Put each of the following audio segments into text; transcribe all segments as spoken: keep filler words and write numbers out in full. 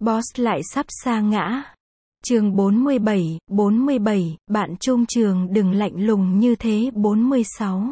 Boss lại sắp sa ngã. Chương bốn mươi bảy, bốn mươi bảy, bạn trung trường đừng lạnh lùng như thế. bốn mươi sáu.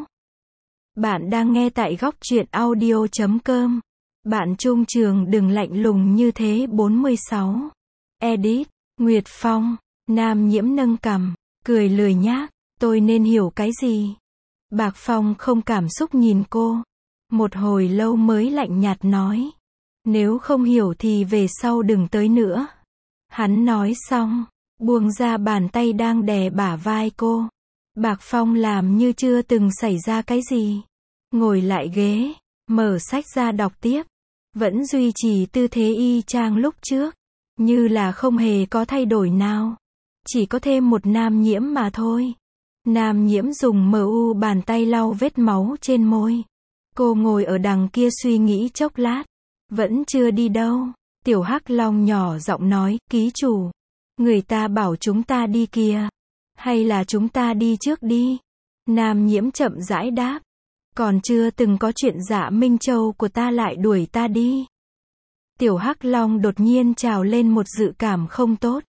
Bạn đang nghe tại góc truyện audio chấm com. Bạn trung trường đừng lạnh lùng như thế. bốn mươi sáu. Edit, Nguyệt Phong. Nam Nhiễm nâng cằm, cười lười nhác, tôi nên hiểu cái gì? Bạc Phong không cảm xúc nhìn cô. Một hồi lâu mới lạnh nhạt nói. Nếu không hiểu thì về sau đừng tới nữa. Hắn nói xong, buông ra bàn tay đang đè bả vai cô. Bạc Phong làm như chưa từng xảy ra cái gì. Ngồi lại ghế, mở sách ra đọc tiếp. Vẫn duy trì tư thế y chang lúc trước. Như là không hề có thay đổi nào. Chỉ có thêm một Nam Nhiễm mà thôi. Nam Nhiễm dùng mờ u bàn tay lau vết máu trên môi. Cô ngồi ở đằng kia suy nghĩ chốc lát. Vẫn chưa đi đâu. Tiểu Hắc Long nhỏ giọng nói, ký chủ. Người ta bảo chúng ta đi kìa. Hay là chúng ta đi trước đi? Nam Nhiễm chậm rãi đáp. Còn chưa từng có chuyện Dạ Minh Châu của ta lại đuổi ta đi. Tiểu Hắc Long đột nhiên trào lên một dự cảm không tốt.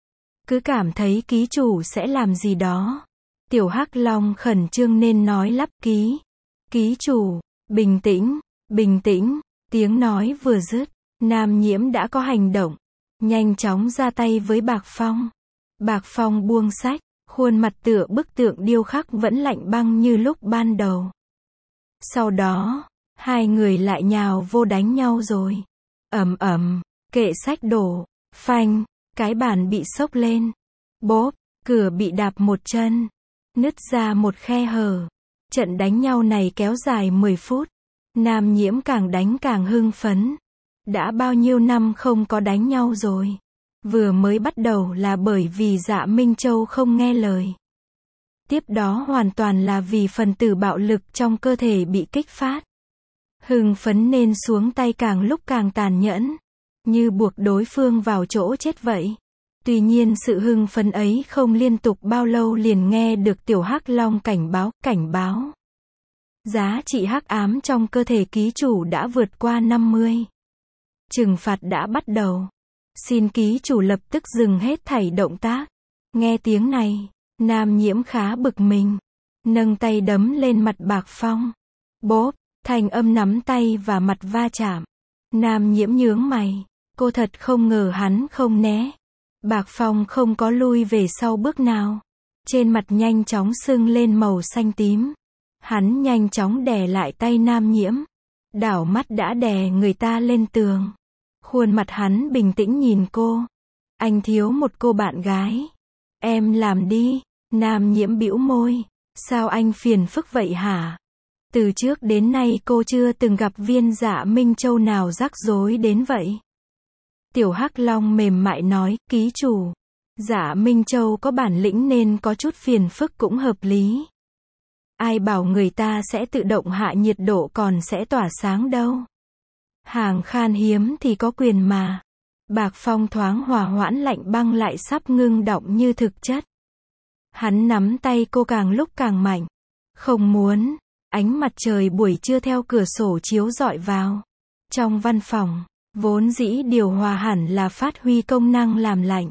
Cứ cảm thấy ký chủ sẽ làm gì đó. Tiểu Hắc Long khẩn trương nên nói lắp ký. Ký chủ, bình tĩnh, bình tĩnh. Tiếng nói vừa dứt, Nam Nhiễm đã có hành động. Nhanh chóng ra tay với Bạc Phong. Bạc Phong buông sách, khuôn mặt tựa bức tượng điêu khắc vẫn lạnh băng như lúc ban đầu. Sau đó, hai người lại nhào vô đánh nhau rồi. Ầm ầm, kệ sách đổ, phanh, cái bàn bị xốc lên. Bốp, cửa bị đạp một chân, nứt ra một khe hở. Trận đánh nhau này kéo dài mười phút. Nam Nhiễm càng đánh càng hưng phấn. Đã bao nhiêu năm không có đánh nhau rồi. Vừa mới bắt đầu là bởi vì Dạ Minh Châu không nghe lời. Tiếp đó hoàn toàn là vì phần tử bạo lực trong cơ thể bị kích phát. Hưng phấn nên xuống tay càng lúc càng tàn nhẫn. Như buộc đối phương vào chỗ chết vậy. Tuy nhiên sự hưng phấn ấy không liên tục bao lâu liền nghe được Tiểu Hắc Long cảnh báo, cảnh báo. Giá trị hắc ám trong cơ thể ký chủ đã vượt qua năm mươi. Trừng phạt đã bắt đầu. Xin ký chủ lập tức dừng hết thảy động tác. Nghe tiếng này, Nam Nhiễm khá bực mình. Nâng tay đấm lên mặt Bạc Phong. Bốp, thanh âm nắm tay và mặt va chạm. Nam Nhiễm nhướng mày. Cô thật không ngờ hắn không né. Bạc Phong không có lui về sau bước nào. Trên mặt nhanh chóng sưng lên màu xanh tím. Hắn nhanh chóng đè lại tay Nam Nhiễm. Đảo mắt đã đè người ta lên tường. Khuôn mặt hắn bình tĩnh nhìn cô. Anh thiếu một cô bạn gái. Em làm đi. Nam Nhiễm bĩu môi. Sao anh phiền phức vậy hả? Từ trước đến nay cô chưa từng gặp viên Dạ Minh Châu nào rắc rối đến vậy. Tiểu Hắc Long mềm mại nói, ký chủ. Dạ Minh Châu có bản lĩnh nên có chút phiền phức cũng hợp lý. Ai bảo người ta sẽ tự động hạ nhiệt độ còn sẽ tỏa sáng đâu. Hàng khan hiếm thì có quyền mà. Bạc Phong thoáng hòa hoãn lạnh băng lại sắp ngưng đọng như thực chất. Hắn nắm tay cô càng lúc càng mạnh. Không muốn. Ánh mặt trời buổi trưa theo cửa sổ chiếu rọi vào. Trong văn phòng, vốn dĩ điều hòa hẳn là phát huy công năng làm lạnh.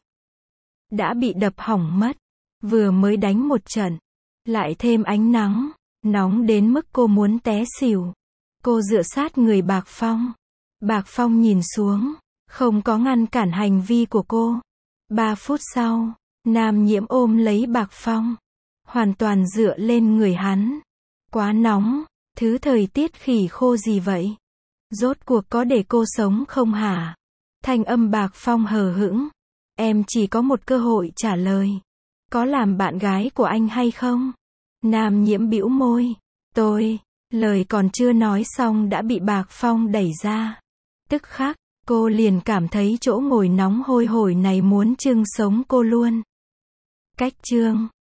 Đã bị đập hỏng mất. Vừa mới đánh một trận. Lại thêm ánh nắng. Nóng đến mức cô muốn té xỉu. Cô dựa sát người Bạc Phong. Bạc Phong nhìn xuống. Không có ngăn cản hành vi của cô. Ba phút sau, Nam Nhiễm ôm lấy Bạc Phong. Hoàn toàn dựa lên người hắn. Quá nóng. Thứ thời tiết khỉ khô gì vậy? Rốt cuộc có để cô sống không hả? Thanh âm Bạc Phong hờ hững. Em chỉ có một cơ hội trả lời. Có làm bạn gái của anh hay không? Nam Nhiễm bĩu môi. Tôi, lời còn chưa nói xong đã bị Bạc Phong đẩy ra. Tức khắc, cô liền cảm thấy chỗ ngồi nóng hôi hổi này muốn chưng sống cô luôn. Cách chương